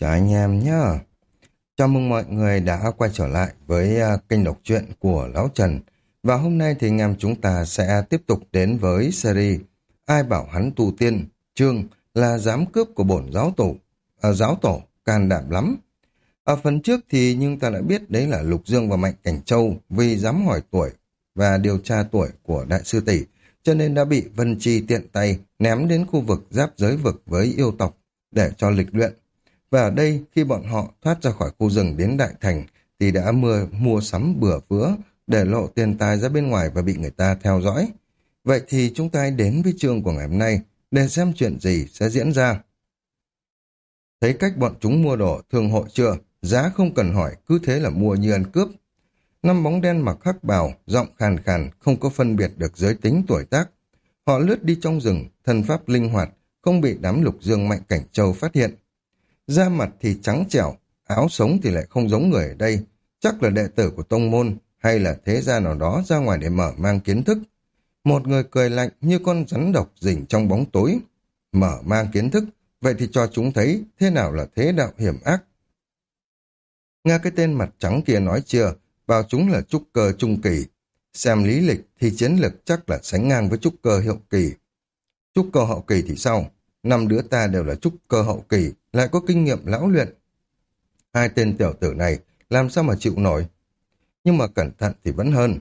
Chào anh em nhá. Chào mừng mọi người đã quay trở lại với kênh đọc truyện của Lão Trần. Và hôm nay thì anh em chúng ta sẽ tiếp tục đến với series Ai bảo hắn tu tiên, chương là dám cướp của bổn giáo tổ, can đảm lắm. Ở phần trước thì nhưng ta đã biết đấy là Lục Dương và Mạnh Cảnh Châu vì dám hỏi tuổi và điều tra tuổi của đại sư tỷ, cho nên đã bị Vân Chi tiện tay ném đến khu vực giáp giới vực với yêu tộc để cho lịch luyện. Và ở đây, khi bọn họ thoát ra khỏi khu rừng đến Đại Thành, thì đã mua sắm bừa vứa, để lộ tiền tài ra bên ngoài và bị người ta theo dõi. Vậy thì chúng ta hãy đến với chương của ngày hôm nay, để xem chuyện gì sẽ diễn ra. Thấy cách bọn chúng mua đồ thương hội chưa, giá không cần hỏi, cứ thế là mua như ăn cướp. Năm bóng đen mặc hắc bào, giọng khàn khàn, không có phân biệt được giới tính tuổi tác. Họ lướt đi trong rừng, thân pháp linh hoạt, không bị đám Lục Dương Mạnh Cảnh Châu phát hiện. Da mặt thì trắng trẻo, áo sống thì lại không giống người ở đây, chắc là đệ tử của tông môn hay là thế gia nào đó ra ngoài để mở mang kiến thức. Một người cười lạnh như con rắn độc rình trong bóng tối. Mở mang kiến thức, vậy thì cho chúng thấy thế nào là thế đạo hiểm ác. Nghe cái tên mặt trắng kia nói chưa, vào chúng là trúc cơ trung kỳ. Xem lý lịch thì chiến lực chắc là sánh ngang với trúc cơ hậu kỳ. Trúc cơ hậu kỳ thì sao? Năm đứa ta đều là trúc cơ hậu kỳ, lại có kinh nghiệm lão luyện. Hai tên tiểu tử này làm sao mà chịu nổi? Nhưng mà cẩn thận thì vẫn hơn.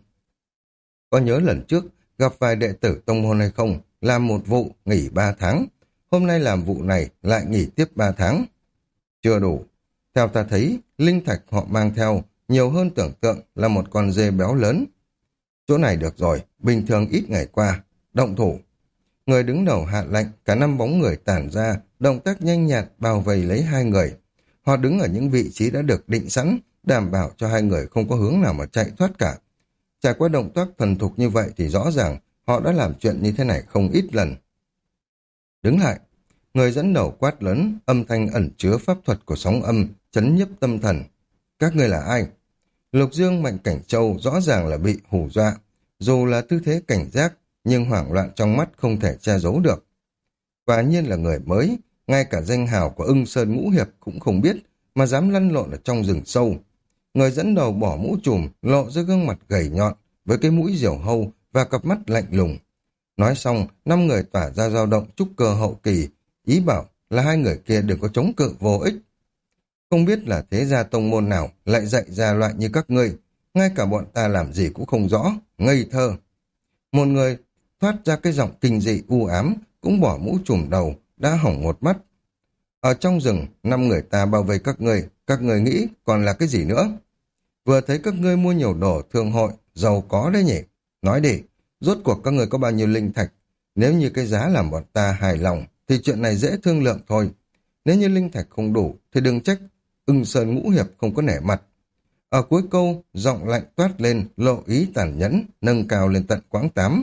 Có nhớ lần trước gặp vài đệ tử tông môn hay không? Làm một vụ nghỉ 3 tháng. Hôm nay làm vụ này lại nghỉ tiếp 3 tháng. Chưa đủ. Theo ta thấy, linh thạch họ mang theo nhiều hơn tưởng tượng là một con dê béo lớn. Chỗ này được rồi, bình thường ít ngày qua. Động thủ. Người đứng đầu hạ lệnh, cả năm bóng người tản ra, động tác nhanh nhạt bao vây lấy hai người. Họ đứng ở những vị trí đã được định sẵn, đảm bảo cho hai người không có hướng nào mà chạy thoát cả. Trải qua động tác thuần thục như vậy thì rõ ràng họ đã làm chuyện như thế này không ít lần. Đứng lại, người dẫn đầu quát lớn, âm thanh ẩn chứa pháp thuật của sóng âm, chấn nhiếp tâm thần. Các ngươi là ai? Lục Dương Mạnh Cảnh Châu rõ ràng là bị hù dọa, dù là tư thế cảnh giác, nhưng hoảng loạn trong mắt không thể che giấu được. Quả nhiên là người mới, ngay cả danh hào của Ưng Sơn Ngũ Hiệp cũng không biết, mà dám lăn lộn ở trong rừng sâu. Người dẫn đầu bỏ mũ trùm, lộ ra gương mặt gầy nhọn, với cái mũi diều hâu và cặp mắt lạnh lùng. Nói xong, năm người tỏa ra dao động trúc cơ hậu kỳ, ý bảo là hai người kia đừng có chống cự vô ích. Không biết là thế gia tông môn nào lại dạy ra loại như các ngươi, ngay cả bọn ta làm gì cũng không rõ, ngây thơ. Một người thoát ra cái giọng kinh dị u ám, cũng bỏ mũ trùm đầu, đã hỏng một mắt. Ở trong rừng, năm người ta bao vây các ngươi nghĩ còn là cái gì nữa? Vừa thấy các ngươi mua nhiều đồ thương hội, giàu có đấy nhỉ? Nói đi, rốt cuộc các ngươi có bao nhiêu linh thạch? Nếu như cái giá làm bọn ta hài lòng, thì chuyện này dễ thương lượng thôi. Nếu như linh thạch không đủ, thì đừng trách Ưng Sơn Ngũ Hiệp không có nể mặt. Ở cuối câu, giọng lạnh toát lên, lộ ý tàn nhẫn, nâng cao lên tận quãng 8.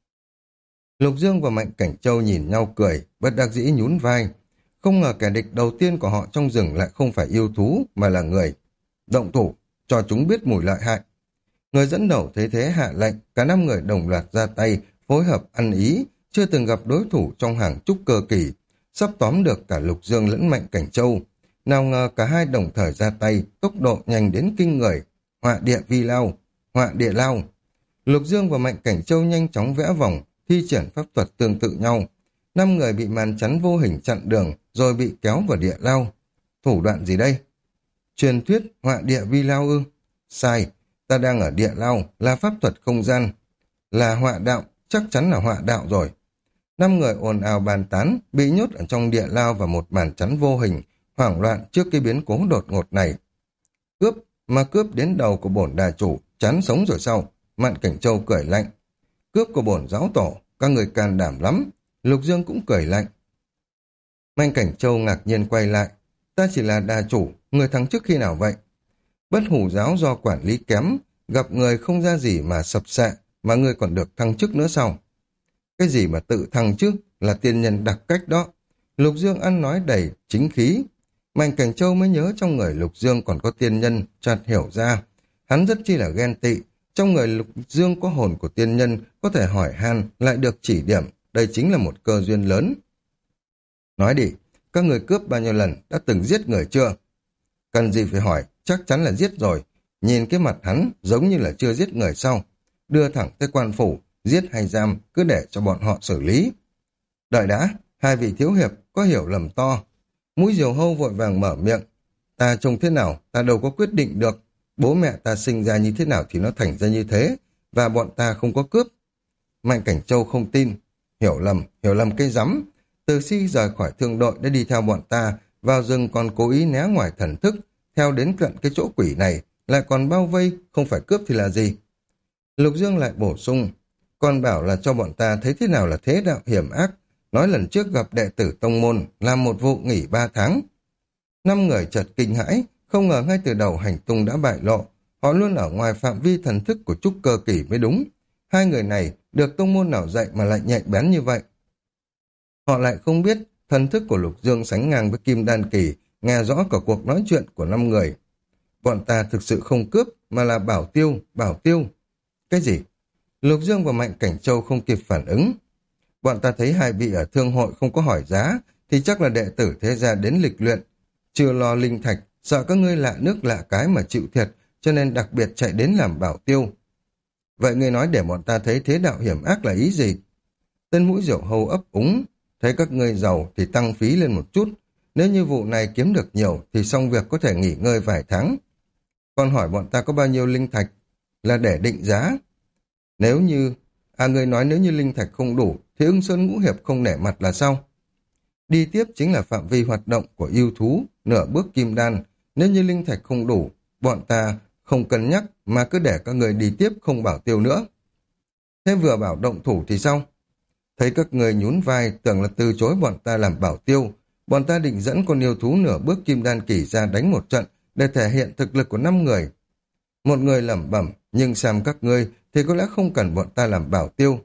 Lục Dương và Mạnh Cảnh Châu nhìn nhau cười, bất đắc dĩ nhún vai. Không ngờ kẻ địch đầu tiên của họ trong rừng lại không phải yêu thú, mà là người. Động thủ, cho chúng biết mùi lợi hại. Người dẫn đầu thấy thế hạ lệnh, cả năm người đồng loạt ra tay, phối hợp ăn ý, chưa từng gặp đối thủ trong hàng trúc cơ kỳ, sắp tóm được cả Lục Dương lẫn Mạnh Cảnh Châu. Nào ngờ cả hai đồng thời ra tay, tốc độ nhanh đến kinh người. Họa địa vi lao, họa địa lao. Lục Dương và Mạnh Cảnh Châu nhanh chóng vẽ vòng, thi triển pháp thuật tương tự nhau. Năm người bị màn chắn vô hình chặn đường, rồi bị kéo vào địa lao. Thủ đoạn gì đây? Truyền thuyết họa địa vi lao ư? Sai, ta đang ở địa lao, là pháp thuật không gian. Là họa đạo, chắc chắn là họa đạo rồi. Năm người ồn ào bàn tán, bị nhốt ở trong địa lao và một màn chắn vô hình, hoảng loạn trước cái biến cố đột ngột này. Cướp, mà cướp đến đầu của bổn đà chủ, chán sống rồi sao? Mạnh Cảnh Châu cười lạnh. Cướp của bổn giáo tổ, các người can đảm lắm. Lục Dương cũng cười lạnh. Mạnh Cảnh Châu ngạc nhiên quay lại. Ta chỉ là đà chủ, người thắng trước khi nào vậy? Bất hủ giáo do quản lý kém, gặp người không ra gì mà sập sệ, mà người còn được thăng chức nữa sao? Cái gì mà tự thăng chứ, là tiên nhân đặc cách đó. Lục Dương ăn nói đầy chính khí. Mạnh Cảnh Châu mới nhớ trong người Lục Dương còn có tiên nhân, chợt hiểu ra. Hắn rất chi là ghen tị, trong người Lục Dương có hồn của tiên nhân, có thể hỏi han, lại được chỉ điểm, đây chính là một cơ duyên lớn. Nói đi, các người cướp bao nhiêu lần, đã từng giết người chưa? Cần gì phải hỏi, chắc chắn là giết rồi. Nhìn cái mặt hắn giống như là chưa giết người sau. Đưa thẳng tới quan phủ, giết hay giam, cứ để cho bọn họ xử lý. Đợi đã, hai vị thiếu hiệp có hiểu lầm to. Mũi diều hâu vội vàng mở miệng. Ta trông thế nào, ta đâu có quyết định được. Bố mẹ ta sinh ra như thế nào thì nó thành ra như thế, và bọn ta không có cướp. Mạnh Cảnh Châu không tin. Hiểu lầm cái rắm. Từ khi rời khỏi thương đội đã đi theo bọn ta, vào rừng còn cố ý né ngoài thần thức, theo đến cận cái chỗ quỷ này, lại còn bao vây, không phải cướp thì là gì? Lục Dương lại bổ sung, còn bảo là cho bọn ta thấy thế nào là thế đạo hiểm ác, nói lần trước gặp đệ tử tông môn, làm một vụ nghỉ 3 tháng. 5 người chợt kinh hãi, không ngờ ngay từ đầu hành tung đã bại lộ, họ luôn ở ngoài phạm vi thần thức của trúc cơ kỳ mới đúng. Hai người này được tông môn nào dạy mà lại nhạy bén như vậy? Họ lại không biết thần thức của Lục Dương sánh ngang với Kim Đan kỳ, nghe rõ cả cuộc nói chuyện của 5 người. Bọn ta thực sự không cướp, mà là bảo tiêu. Cái gì? Lục Dương và Mạnh Cảnh Châu không kịp phản ứng. Bọn ta thấy hai vị ở thương hội không có hỏi giá, thì chắc là đệ tử thế gia đến lịch luyện. Chưa lo linh thạch, sợ các ngươi lạ nước lạ cái mà chịu thiệt, cho nên đặc biệt chạy đến làm bảo tiêu. Vậy ngươi nói để bọn ta thấy thế đạo hiểm ác là ý gì? Tên mũi diều hâu ấp úng, thấy các ngươi giàu thì tăng phí lên một chút. Nếu như vụ này kiếm được nhiều thì xong việc có thể nghỉ ngơi vài tháng. Còn hỏi bọn ta có bao nhiêu linh thạch là để định giá. Nếu như, ngươi nói nếu như linh thạch không đủ thì Ưng Sơn Ngũ Hiệp không nể mặt là sao? Đi tiếp chính là phạm vi hoạt động của yêu thú, nửa bước kim đan. Nếu như linh thạch không đủ, bọn ta không cân nhắc mà cứ để các người đi tiếp không bảo tiêu nữa. Thế vừa bảo động thủ thì sao? Thấy các người nhún vai tưởng là từ chối bọn ta làm bảo tiêu. Bọn ta định dẫn con yêu thú nửa bước kim đan kỳ ra đánh một trận để thể hiện thực lực của 5 người. Một người lẩm bẩm, nhưng xem các ngươi thì có lẽ không cần bọn ta làm bảo tiêu.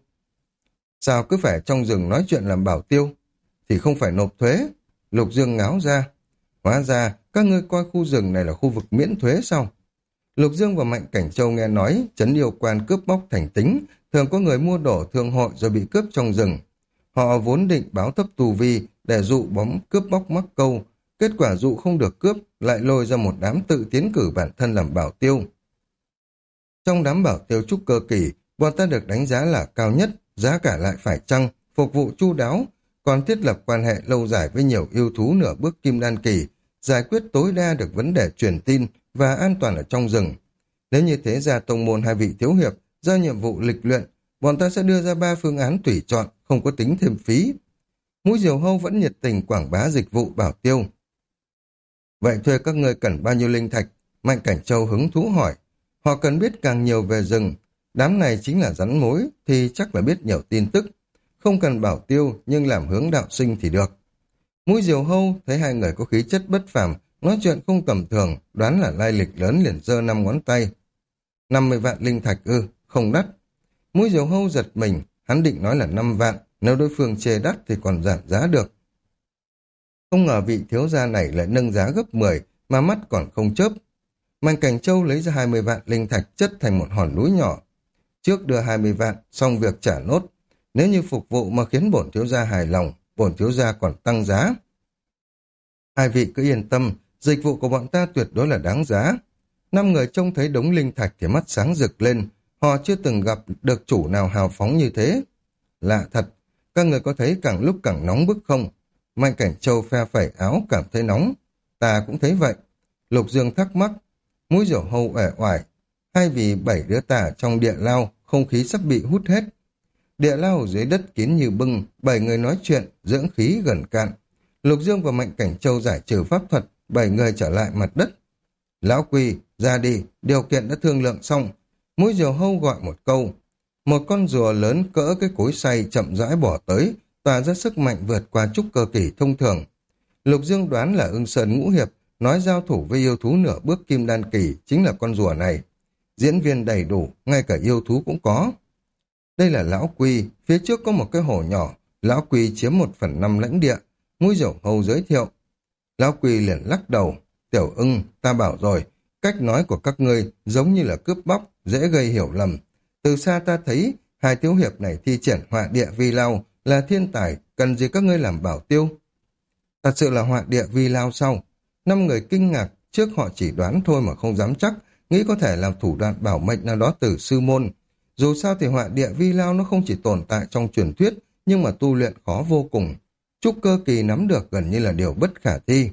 Sao cứ phải trong rừng nói chuyện làm bảo tiêu? Thì không phải nộp thuế. Lục Dương ngáo ra. Hóa ra, các ngươi coi khu rừng này là khu vực miễn thuế sao? Lục Dương và Mạnh Cảnh Châu nghe nói, trấn yêu quan cướp bóc thành tính, thường có người mua đổ thương hội rồi bị cướp trong rừng. Họ vốn định báo thấp tù vi để dụ bóng cướp bóc mắc câu, kết quả dụ không được cướp, lại lôi ra một đám tự tiến cử bản thân làm bảo tiêu. Trong đám bảo tiêu trúc cơ kỳ, bọn ta được đánh giá là cao nhất, giá cả lại phải chăng, phục vụ chu đáo, còn thiết lập quan hệ lâu dài với nhiều yêu thú nửa bước kim đan kỳ, giải quyết tối đa được vấn đề truyền tin và an toàn ở trong rừng. Nếu như thế ra tông môn hai vị thiếu hiệp giao nhiệm vụ lịch luyện, bọn ta sẽ đưa ra 3 phương án tùy chọn, không có tính thêm phí. Mũi diều hâu vẫn nhiệt tình quảng bá dịch vụ bảo tiêu. Vậy thuê các ngươi cần bao nhiêu linh thạch? Mạnh Cảnh Châu hứng thú hỏi. Họ cần biết càng nhiều về rừng. Đám này chính là rắn mối, thì chắc là biết nhiều tin tức. Không cần bảo tiêu, nhưng làm hướng đạo sinh thì được. Mũi diều hâu thấy hai người có khí chất bất phàm, nói chuyện không tầm thường, đoán là lai lịch lớn liền giơ 5 ngón tay. 50 vạn linh thạch không đắt. Mũi diều hâu giật mình, hắn định nói là 5 vạn, nếu đối phương chê đắt thì còn giảm giá được. Không ngờ vị thiếu gia này lại nâng giá gấp 10, mà mắt còn không chớp. Mạnh Cảnh Châu lấy ra 20 vạn linh thạch chất thành một hòn núi nhỏ. Trước đưa 20 vạn, xong việc trả nốt. Nếu như phục vụ mà khiến bổn thiếu gia hài lòng, bổn thiếu gia còn tăng giá. Hai vị cứ yên tâm, dịch vụ của bọn ta tuyệt đối là đáng giá. 5 người trông thấy đống linh thạch thì mắt sáng rực lên. Họ chưa từng gặp được chủ nào hào phóng như thế. Lạ thật, các người có thấy càng lúc càng nóng bức không? Mạnh Cảnh Châu phe phẩy áo cảm thấy nóng. Ta cũng thấy vậy. Lục Dương thắc mắc. Mũi diều hâu uể oải. Hay vì 7 đứa tả trong địa lao, không khí sắp bị hút hết. Địa lao ở dưới đất kín như bưng, 7 người nói chuyện, dưỡng khí gần cạn. Lục Dương và Mạnh Cảnh Châu giải trừ pháp thuật, 7 người trở lại mặt đất. Lão Quỳ, ra đi, điều kiện đã thương lượng xong. Mũi diều hâu gọi một câu. Một con rùa lớn cỡ cái cối xay chậm rãi bỏ tới, tỏa ra sức mạnh vượt qua trúc cơ kỳ thông thường. Lục Dương đoán là Ưng Sơn Ngũ Hiệp, nói giao thủ với yêu thú nửa bước kim đan kỳ chính là con rùa này. Diễn viên đầy đủ, ngay cả yêu thú cũng có. Đây là Lão Quy, phía trước có một cái hồ nhỏ, Lão Quy chiếm 1/5 lãnh địa, mũi diều hâu giới thiệu. Lão Quy liền lắc đầu, Tiểu Ưng, ta bảo rồi, cách nói của các ngươi giống như là cướp bóc, dễ gây hiểu lầm. Từ xa ta thấy, hai thiếu hiệp này thi triển họa địa vi lao, là thiên tài, cần gì các ngươi làm bảo tiêu. Thật sự là họa địa vi lao sao? Năm người kinh ngạc, trước họ chỉ đoán thôi mà không dám chắc, nghĩ có thể làm thủ đoạn bảo mệnh nào đó từ sư môn. Dù sao thì họa địa vi lao nó không chỉ tồn tại trong truyền thuyết, nhưng mà tu luyện khó vô cùng. Trúc cơ kỳ nắm được gần như là điều bất khả thi.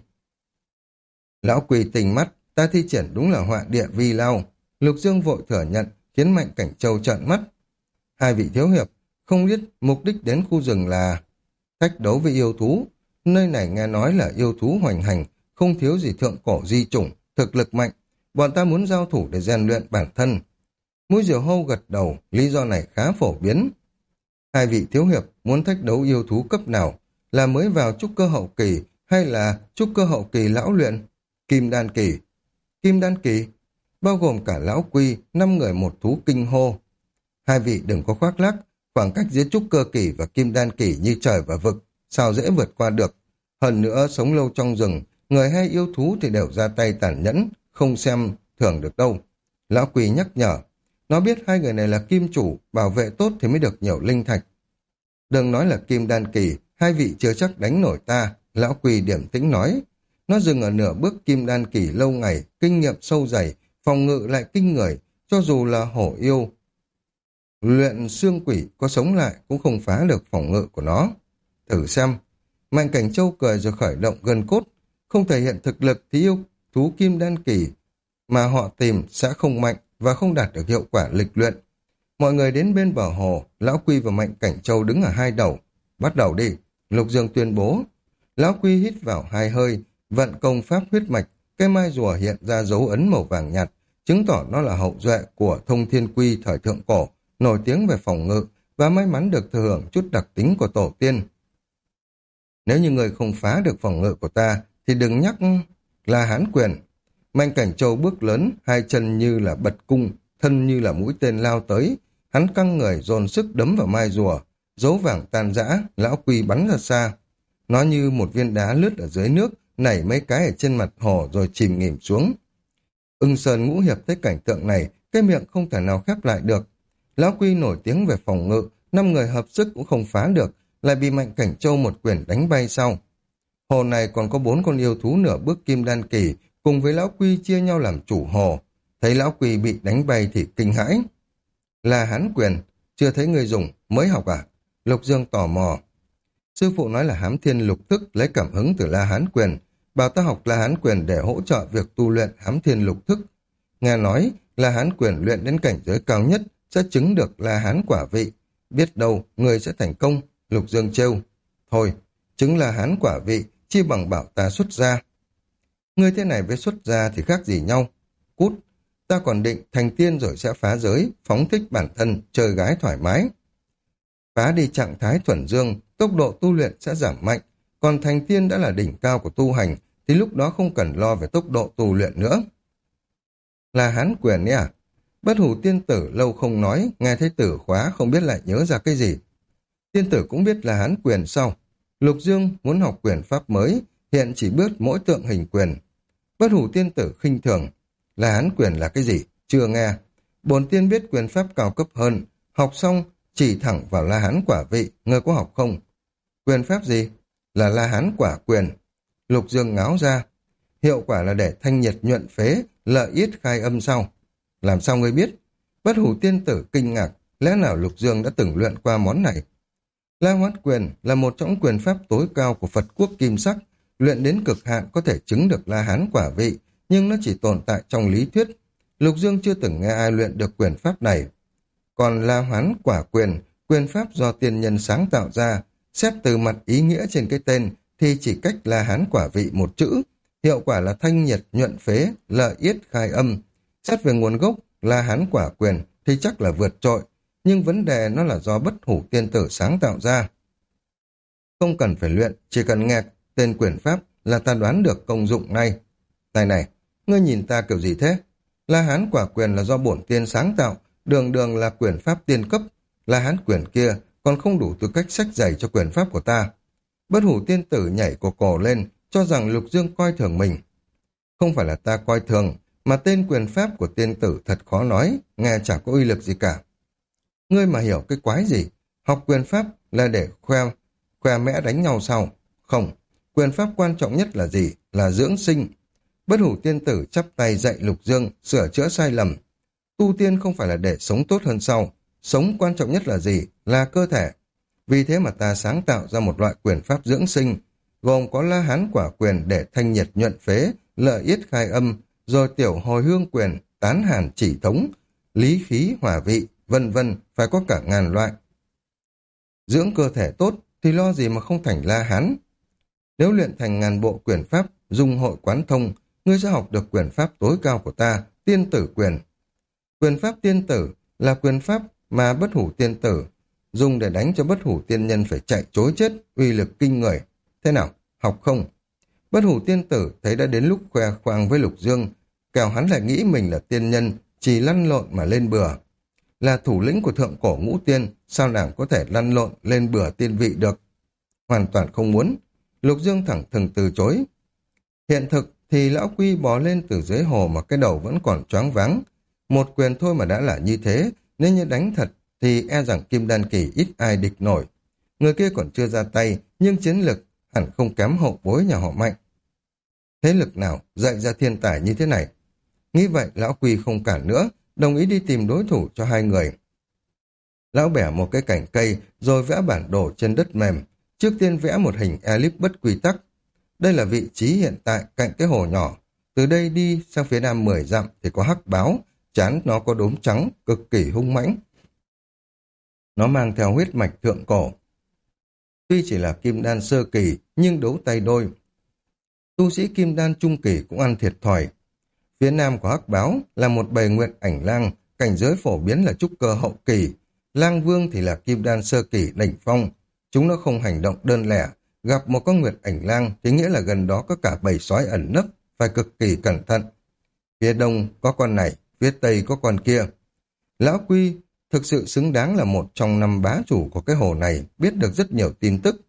Lão Quỳ tình mắt, ta thi triển đúng là họa địa vi lao. Lục Dương vội thừa nhận, khiến Mạnh Cảnh Châu trợn mắt. Hai vị thiếu hiệp, không biết mục đích đến khu rừng là thách đấu với yêu thú. Nơi này nghe nói là yêu thú hoành hành, không thiếu gì thượng cổ di chủng, thực lực mạnh. Bọn ta muốn giao thủ để rèn luyện bản thân. Mũi Diều Hâu gật đầu, lý do này khá phổ biến. Hai vị thiếu hiệp muốn thách đấu yêu thú cấp nào? Là mới vào trúc cơ hậu kỳ hay là trúc cơ hậu kỳ lão luyện? Kim đan kỳ. Kim đan kỳ, bao gồm cả lão Quy, 5 người một thú kinh hô. Hai vị đừng có khoác lác, khoảng cách giữa trúc cơ kỳ và kim đan kỳ như trời và vực, sao dễ vượt qua được. Hơn nữa sống lâu trong rừng, người hay yêu thú thì đều ra tay tàn nhẫn, không xem thường được đâu. Lão Quỳ nhắc nhở, nó biết hai người này là kim chủ, bảo vệ tốt thì mới được nhiều linh thạch. Đừng nói là kim đan kỳ, hai vị chưa chắc đánh nổi ta, Lão Quỳ điểm tĩnh nói. Nó dừng ở nửa bước kim đan kỳ lâu ngày, kinh nghiệm sâu dày, phòng ngự lại kinh người, cho dù là hổ yêu. Luyện xương quỷ có sống lại cũng không phá được phòng ngự của nó. Thử xem. Mạnh Cảnh Châu cười rồi khởi động gân cốt. Không thể hiện thực lực thì yêu thú kim đan kỳ mà họ tìm sẽ không mạnh và không đạt được hiệu quả lịch luyện. Mọi người đến bên bờ hồ, Lão Quy và Mạnh Cảnh Châu đứng ở hai đầu. Bắt đầu đi, Lục Dương tuyên bố. Lão Quy hít vào hai hơi, vận công pháp huyết mạch, cây mai rùa hiện ra dấu ấn màu vàng nhạt, chứng tỏ nó là hậu duệ của Thông Thiên Quy thời thượng cổ, nổi tiếng về phòng ngự và may mắn được thừa hưởng chút đặc tính của tổ tiên. Nếu như người không phá được phòng ngự của ta, thì đừng nhắc là Hán Quyền. Mạnh Cảnh Châu bước lớn, hai chân như là bật cung, thân như là mũi tên lao tới. Hắn căng người dồn sức đấm vào mai rùa, dấu vàng tan rã, Lão Quy bắn ra xa. Nó như một viên đá lướt ở dưới nước, nảy mấy cái ở trên mặt hồ rồi chìm nghỉm xuống. Ưng Sơn Ngũ Hiệp thấy cảnh tượng này, cái miệng không thể nào khép lại được. Lão Quy nổi tiếng về phòng ngự, 5 người hợp sức cũng không phá được, lại bị Mạnh Cảnh Châu một quyền đánh bay sau. Hồ này còn có 4 con yêu thú nửa bước kim đan kỳ, cùng với Lão Quy chia nhau làm chủ hồ. Thấy Lão Quy bị đánh bay thì kinh hãi. Là Hán Quyền, chưa thấy người dùng, mới học à? Lục Dương tò mò. Sư phụ nói là Hám Thiên Lục Thức lấy cảm hứng từ La Hán Quyền, bảo ta học La Hán Quyền để hỗ trợ việc tu luyện Hám Thiên Lục Thức. Nghe nói La Hán Quyền luyện đến cảnh giới cao nhất sẽ chứng được La Hán quả vị. Biết đâu người sẽ thành công, Lục Dương trêu. Thôi, chứng La Hán quả vị, chi bằng bảo ta xuất gia. Người thế này với xuất gia thì khác gì nhau. Cút, ta còn định thành tiên rồi sẽ phá giới, phóng thích bản thân, chơi gái thoải mái. Phá đi trạng thái thuần dương, tốc độ tu luyện sẽ giảm mạnh, còn thành tiên đã là đỉnh cao của tu hành, thì lúc đó không cần lo về tốc độ tu luyện nữa. Là Hán Quyền ấy à? Bất Hủ tiên tử lâu không nói, nghe thấy tử khóa không biết lại nhớ ra cái gì. Tiên tử cũng biết là Hán Quyền sao? Lục Dương muốn học quyền pháp mới, hiện chỉ biết mỗi tượng hình quyền. Bất Hủ tiên tử khinh thường. Là Hán Quyền là cái gì? Chưa nghe. Bổn tiên biết quyền pháp cao cấp hơn, học xong chỉ thẳng vào La Hán quả vị, ngươi có học không? Quyền pháp gì? Là La Hán quả quyền. Lục Dương ngáo ra. Hiệu quả là để thanh nhiệt nhuận phế, lợi yết khai âm sau. Làm sao ngươi biết? Bất Hủ tiên tử kinh ngạc, lẽ nào Lục Dương đã từng luyện qua món này? La Hoát Quyền là một trong quyền pháp tối cao của Phật quốc Kim Sắc, luyện đến cực hạn có thể chứng được La Hán quả vị, nhưng nó chỉ tồn tại trong lý thuyết. Lục Dương chưa từng nghe ai luyện được quyền pháp này. Còn La Hoán quả quyền, quyền pháp do tiên nhân sáng tạo ra, xét từ mặt ý nghĩa trên cái tên thì chỉ cách La Hán quả vị một chữ, hiệu quả là thanh nhiệt nhuận phế, lợi yết khai âm. Xét về nguồn gốc, La Hán quả quyền thì chắc là vượt trội, nhưng vấn đề nó là do Bất Hủ tiên tử sáng tạo ra. Không cần phải luyện, chỉ cần nghe tên quyền pháp là ta đoán được công dụng ngay. Này, ngươi nhìn ta kiểu gì thế? La Hán quả quyền là do bổn tiên sáng tạo, đường đường là quyền pháp tiên cấp. La Hán quyền kia còn không đủ tư cách xách giày cho quyền pháp của ta. Bất Hủ tiên tử nhảy cổ lên, cho rằng Lục Dương coi thường mình. Không phải là ta coi thường, mà tên quyền pháp của tiên tử thật khó nói, nghe chẳng có uy lực gì cả. Ngươi mà hiểu cái quái gì? Học quyền pháp là để khoe mẽ đánh nhau sao? Không, Quyền pháp quan trọng nhất là gì? Là dưỡng sinh. Bất hủ tiên tử chắp tay dạy Lục Dương sửa chữa sai lầm. Tu tiên không phải là để sống tốt hơn sau. Sống quan trọng nhất là gì? Là cơ thể. Vì thế mà ta sáng tạo ra một loại quyền pháp dưỡng sinh, gồm có La Hán quả quyền để thanh nhiệt nhuận phế, lợi yết khai âm, rồi tiểu hồi hương quyền, tán hàn chỉ thống, lý khí hỏa vị, vân vân, phải có cả ngàn loại. Dưỡng cơ thể tốt thì lo gì mà không thành La Hán. Nếu luyện thành ngàn bộ quyền pháp, dung hội quán thông, ngươi sẽ học được quyền pháp tối cao của ta, tiên tử quyền. Quyền pháp tiên tử là quyền pháp mà bất hủ tiên tử dùng để đánh cho bất hủ tiên nhân phải chạy trối chết, uy lực kinh người. Thế nào, học không? Bất hủ tiên tử thấy đã đến lúc khoe khoang với Lục Dương, kẻo hắn lại nghĩ mình là tiên nhân, chỉ lăn lộn mà lên bừa. Là thủ lĩnh của thượng cổ ngũ tiên, sao nàng có thể lăn lộn lên bừa tiên vị được? Hoàn toàn không muốn. Lục Dương thẳng thừng từ chối. Hiện thực thì lão Quy bò lên từ dưới hồ mà cái đầu vẫn còn choáng váng. Một quyền thôi mà đã là như thế, nếu như đánh thật thì e rằng Kim Đan Kỳ ít ai địch nổi. Người kia còn chưa ra tay, nhưng chiến lực hẳn không kém hậu bối nhà họ Mạnh. Thế lực nào dạy ra thiên tài như thế này? Nghĩ vậy, lão Quy không cản nữa, đồng ý đi tìm đối thủ cho hai người. Lão bẻ một cái cành cây, rồi vẽ bản đồ trên đất mềm. Trước tiên vẽ một hình elip bất quy tắc. Đây là vị trí hiện tại cạnh cái hồ nhỏ. Từ đây đi sang phía nam 10 dặm thì có hắc báo, trán nó có đốm trắng, cực kỳ hung mãnh. Nó mang theo huyết mạch thượng cổ. Tuy chỉ là kim đan sơ kỳ, nhưng đấu tay đôi. Tu sĩ kim đan trung kỳ cũng ăn thiệt thòi. Phía nam của hắc báo là một bầy nguyện ảnh lang, cảnh giới phổ biến là trúc cơ hậu kỳ. Lang vương thì là kim đan sơ kỳ đỉnh phong. Chúng nó không hành động đơn lẻ. Gặp một con nguyệt ảnh lang thì nghĩa là gần đó có cả bầy sói ẩn nấp, phải cực kỳ cẩn thận. Phía đông có con này, phía tây có con kia. Lão Quy thực sự xứng đáng là một trong 5 bá chủ của cái hồ này, biết được rất nhiều tin tức.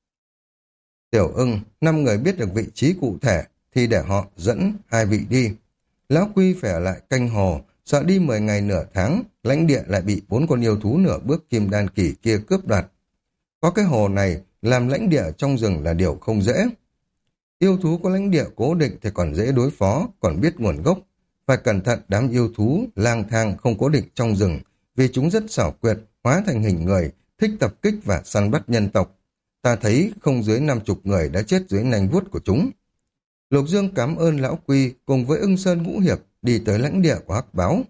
Tiểu Ưng, 5 người biết được vị trí cụ thể, thì để họ dẫn 2 vị đi. Lão Quy phải ở lại canh hồ, sợ đi 10 ngày nửa tháng, lãnh địa lại bị 4 con yêu thú nửa bước kim đan kỳ kia cướp đoạt. Có cái hồ này, làm lãnh địa trong rừng là điều không dễ. Yêu thú có lãnh địa cố định thì còn dễ đối phó, còn biết nguồn gốc. Phải cẩn thận đám yêu thú lang thang không cố định trong rừng, vì chúng rất xảo quyệt, hóa thành hình người, thích tập kích và săn bắt nhân tộc. Ta thấy không dưới 50 người đã chết dưới nanh vuốt của chúng. Lục Dương cảm ơn lão Quy cùng với Ưng Sơn Ngũ Hiệp đi tới lãnh địa của hắc báo.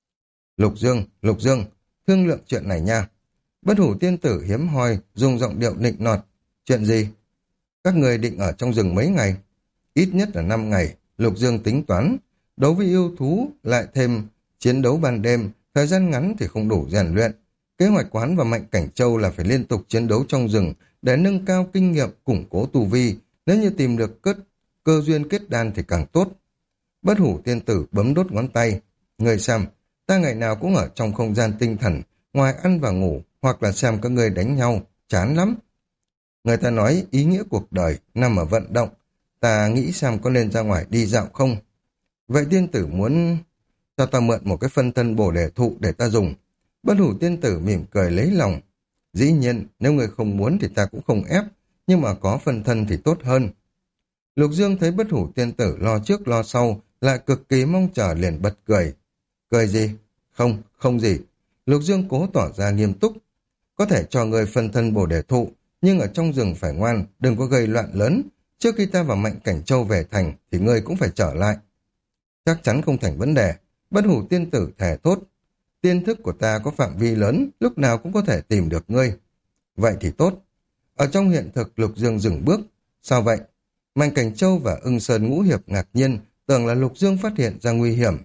Lục Dương, thương lượng chuyện này nha. Bất hủ tiên tử hiếm hoi, dùng giọng điệu nịnh nọt. Chuyện gì? Các người định ở trong rừng mấy ngày? Ít nhất là 5 ngày, Lục Dương tính toán. Đấu với yêu thú, lại thêm chiến đấu ban đêm, thời gian ngắn thì không đủ rèn luyện. Kế hoạch của hắn và Mạnh Cảnh Châu là phải liên tục chiến đấu trong rừng để nâng cao kinh nghiệm, củng cố tu vi. Nếu như tìm được cơ duyên kết đan thì càng tốt. Bất hủ tiên tử bấm đốt ngón tay. Người xem, ta ngày nào cũng ở trong không gian tinh thần, ngoài ăn và ngủ, hoặc là xem các người đánh nhau, chán lắm. Người ta nói ý nghĩa cuộc đời nằm ở vận động, ta nghĩ xem có nên ra ngoài đi dạo không? Vậy tiên tử muốn cho ta mượn một cái phân thân bồ đề thụ để ta dùng. Bất hủ tiên tử mỉm cười lấy lòng. Dĩ nhiên, nếu người không muốn thì ta cũng không ép, nhưng mà có phân thân thì tốt hơn. Lục Dương thấy bất hủ tiên tử lo trước lo sau, lại cực kỳ mong chờ liền bật cười. Cười gì? Không gì. Lục Dương cố tỏ ra nghiêm túc. Có thể cho người phân thân bồ đề thụ, nhưng ở trong rừng phải ngoan, đừng có gây loạn lớn. Trước khi ta và Mạnh Cảnh Châu về thành, thì ngươi cũng phải trở lại. Chắc chắn không thành vấn đề. Bất hủ tiên tử thề thốt. Tiên thức của ta có phạm vi lớn, lúc nào cũng có thể tìm được ngươi. Vậy thì tốt. Ở trong hiện thực, Lục Dương dừng bước. Sao vậy? Mạnh Cảnh Châu và Ưng Sơn Ngũ Hiệp ngạc nhiên, tưởng là Lục Dương phát hiện ra nguy hiểm.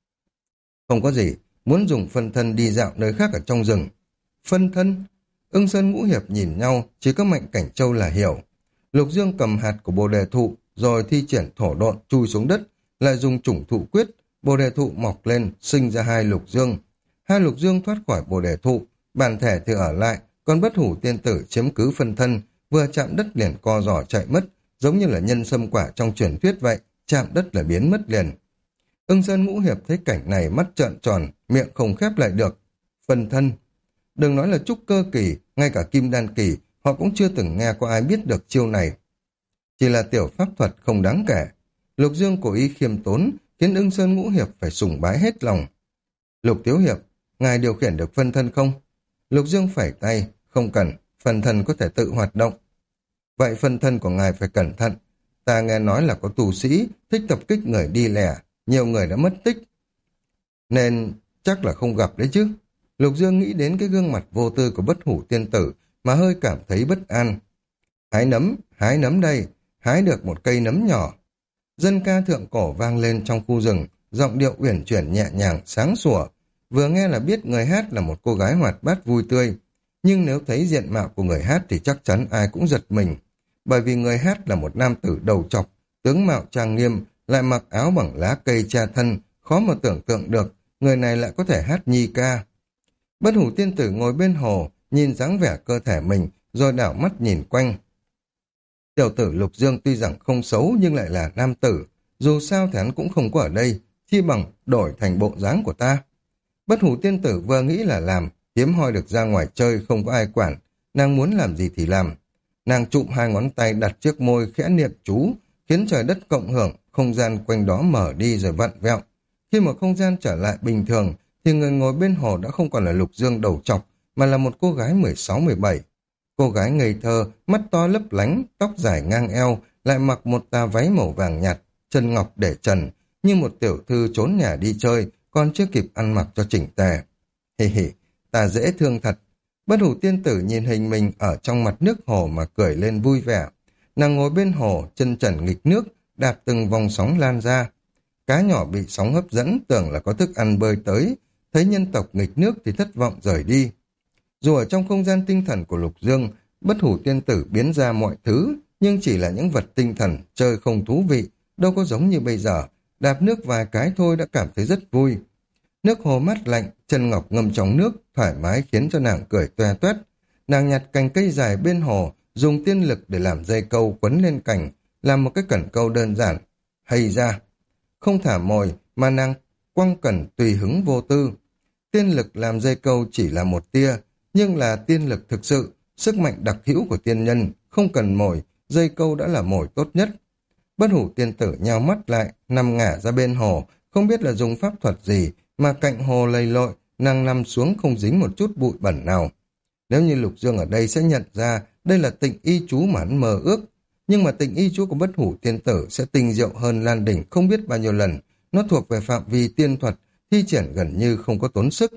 Không có gì, muốn dùng phân thân đi dạo nơi khác ở trong rừng. Phân thân? Ưng Sơn Ngũ Hiệp nhìn nhau, chỉ có Mạnh Cảnh Châu là hiểu. Lục Dương cầm hạt của bồ đề thụ, rồi thi triển thổ độn chui xuống đất, lại dùng chủng thụ quyết, bồ đề thụ mọc lên, sinh ra 2 Lục Dương. 2 Lục Dương thoát khỏi bồ đề thụ, bản thể thì ở lại, còn bất hủ tiên tử chiếm cứ phân thân, vừa chạm đất liền co giò chạy mất, giống như là nhân sâm quả trong truyền thuyết vậy, chạm đất là biến mất liền. Ưng Sơn Ngũ Hiệp thấy cảnh này mắt trợn tròn, miệng không khép lại được. Phân thân. Đừng nói là trúc cơ kỳ, ngay cả kim đan kỳ, họ cũng chưa từng nghe có ai biết được chiêu này. Chỉ là tiểu pháp thuật không đáng kể. Lục Dương cố ý khiêm tốn, khiến Ưng Sơn Ngũ Hiệp phải sùng bái hết lòng. Lục Thiếu Hiệp, ngài điều khiển được phân thân không? Lục Dương phẩy tay, không cần, phân thân có thể tự hoạt động. Vậy phân thân của ngài phải cẩn thận. Ta nghe nói là có tù sĩ thích tập kích người đi lẻ, nhiều người đã mất tích. Nên chắc là không gặp đấy chứ. Lục Dương nghĩ đến cái gương mặt vô tư của Bất Hủ tiên tử mà hơi cảm thấy bất an. Hái nấm đây, hái được một cây nấm nhỏ. Dân ca thượng cổ vang lên trong khu rừng, giọng điệu uyển chuyển nhẹ nhàng, sáng sủa. Vừa nghe là biết người hát là một cô gái hoạt bát vui tươi. Nhưng nếu thấy diện mạo của người hát thì chắc chắn ai cũng giật mình. Bởi vì người hát là một nam tử đầu trọc, tướng mạo trang nghiêm, lại mặc áo bằng lá cây che thân, khó mà tưởng tượng được, người này lại có thể hát nhi ca. Bất Hủ tiên tử ngồi bên hồ, nhìn dáng vẻ cơ thể mình, rồi đảo mắt nhìn quanh. Tiểu tử Lục Dương tuy rằng không xấu nhưng lại là nam tử, dù sao thì hắn cũng không có ở đây, chi bằng đổi thành bộ dáng của ta. Bất Hủ tiên tử vừa nghĩ là làm, hiếm hoi được ra ngoài chơi không có ai quản, nàng muốn làm gì thì làm. Nàng chụm hai ngón tay đặt trước môi khẽ niệm chú, khiến trời đất cộng hưởng, không gian quanh đó mở đi rồi vặn vẹo. Khi mà không gian trở lại bình thường, thì người ngồi bên hồ đã không còn là Lục Dương đầu trọc, mà là một cô gái 16-17. Cô gái ngây thơ, mắt to lấp lánh, tóc dài ngang eo, lại mặc một tà váy màu vàng nhạt, chân ngọc để trần, như một tiểu thư trốn nhà đi chơi, còn chưa kịp ăn mặc cho chỉnh tề. Hì hì, ta dễ thương thật. Bất Hủ tiên tử nhìn hình mình ở trong mặt nước hồ mà cười lên vui vẻ. Nàng ngồi bên hồ, chân trần nghịch nước, đạp từng vòng sóng lan ra. Cá nhỏ bị sóng hấp dẫn, tưởng là có thức ăn bơi tới, thấy nhân tộc nghịch nước thì thất vọng rời đi. Dù ở trong không gian tinh thần của Lục Dương, Bất Hủ tiên tử biến ra mọi thứ, nhưng chỉ là những vật tinh thần, chơi không thú vị, đâu có giống như bây giờ. Đạp nước vài cái thôi đã cảm thấy rất vui. Nước hồ mát lạnh, chân ngọc ngâm trong nước, thoải mái khiến cho nàng cười toe toét. Nàng nhặt cành cây dài bên hồ, dùng tiên lực để làm dây câu quấn lên cành, làm một cái cẩn câu đơn giản. Hay ra, không thả mồi mà nàng quăng cẩn tùy hứng vô tư. Tiên lực làm dây câu chỉ là một tia, nhưng là tiên lực thực sự, sức mạnh đặc hữu của tiên nhân, không cần mồi, dây câu đã là mồi tốt nhất. Bất Hủ tiên tử nhao mắt lại, nằm ngả ra bên hồ, không biết là dùng pháp thuật gì, mà cạnh hồ lầy lội, nàng nằm xuống không dính một chút bụi bẩn nào. Nếu như Lục Dương ở đây sẽ nhận ra đây là tịnh y chú mà hắn mơ ước, nhưng mà tịnh y chú của Bất Hủ tiên tử sẽ tinh diệu hơn Lan Đỉnh không biết bao nhiêu lần, nó thuộc về phạm vi tiên thuật, thi triển gần như không có tốn sức.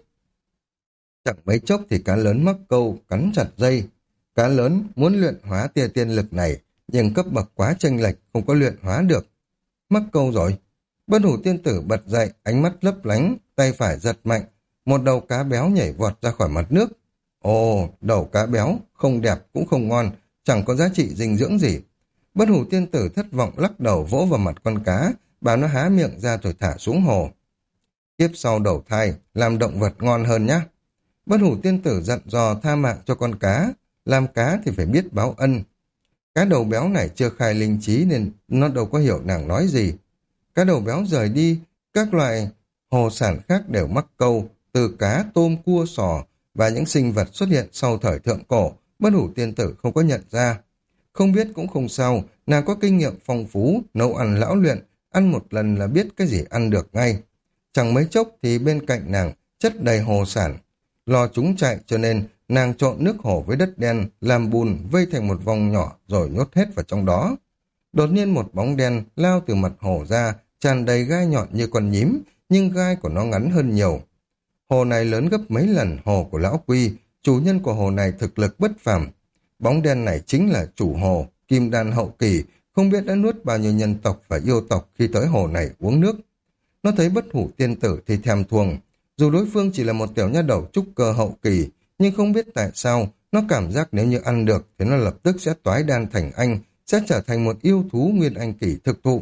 Chẳng mấy chốc thì cá lớn mắc câu, cắn chặt dây. Cá lớn muốn luyện hóa tia tiên lực này, nhưng cấp bậc quá chênh lệch, không có luyện hóa được. Mắc câu rồi. Bất Hủ tiên tử bật dậy, ánh mắt lấp lánh, tay phải giật mạnh. Một đầu cá béo nhảy vọt ra khỏi mặt nước. Ồ, đầu cá béo, không đẹp cũng không ngon, chẳng có giá trị dinh dưỡng gì. Bất Hủ tiên tử thất vọng lắc đầu vỗ vào mặt con cá, bảo nó há miệng ra rồi thả xuống hồ. Tiếp sau đầu thai, làm động vật ngon hơn nhá. Bất Hủ tiên tử dặn dò tha mạng cho con cá, làm cá thì phải biết báo ân. Cá đầu béo này chưa khai linh trí nên nó đâu có hiểu nàng nói gì. Cá đầu béo rời đi, các loại hồ sản khác đều mắc câu, từ cá, tôm, cua, sò và những sinh vật xuất hiện sau thời thượng cổ, Bất Hủ tiên tử không có nhận ra. Không biết cũng không sao, nàng có kinh nghiệm phong phú, nấu ăn lão luyện, ăn một lần là biết cái gì ăn được ngay. Chẳng mấy chốc thì bên cạnh nàng chất đầy hồ sản, lo chúng chạy cho nên nàng trộn nước hồ với đất đen, làm bùn vây thành một vòng nhỏ rồi nhốt hết vào trong đó. Đột nhiên một bóng đen lao từ mặt hồ ra, tràn đầy gai nhọn như con nhím, nhưng gai của nó ngắn hơn nhiều. Hồ này lớn gấp mấy lần hồ của lão Quy, chủ nhân của hồ này thực lực bất phàm. Bóng đen này chính là chủ hồ, Kim Đan hậu kỳ, không biết đã nuốt bao nhiêu nhân tộc và yêu tộc khi tới hồ này uống nước. Nó thấy Bất Hủ tiên tử thì thèm thuồng, dù đối phương chỉ là một tiểu nha đầu trúc cơ hậu kỳ, nhưng không biết tại sao, nó cảm giác nếu như ăn được thì nó lập tức sẽ toái đan thành anh, sẽ trở thành một yêu thú nguyên anh kỳ thực thụ.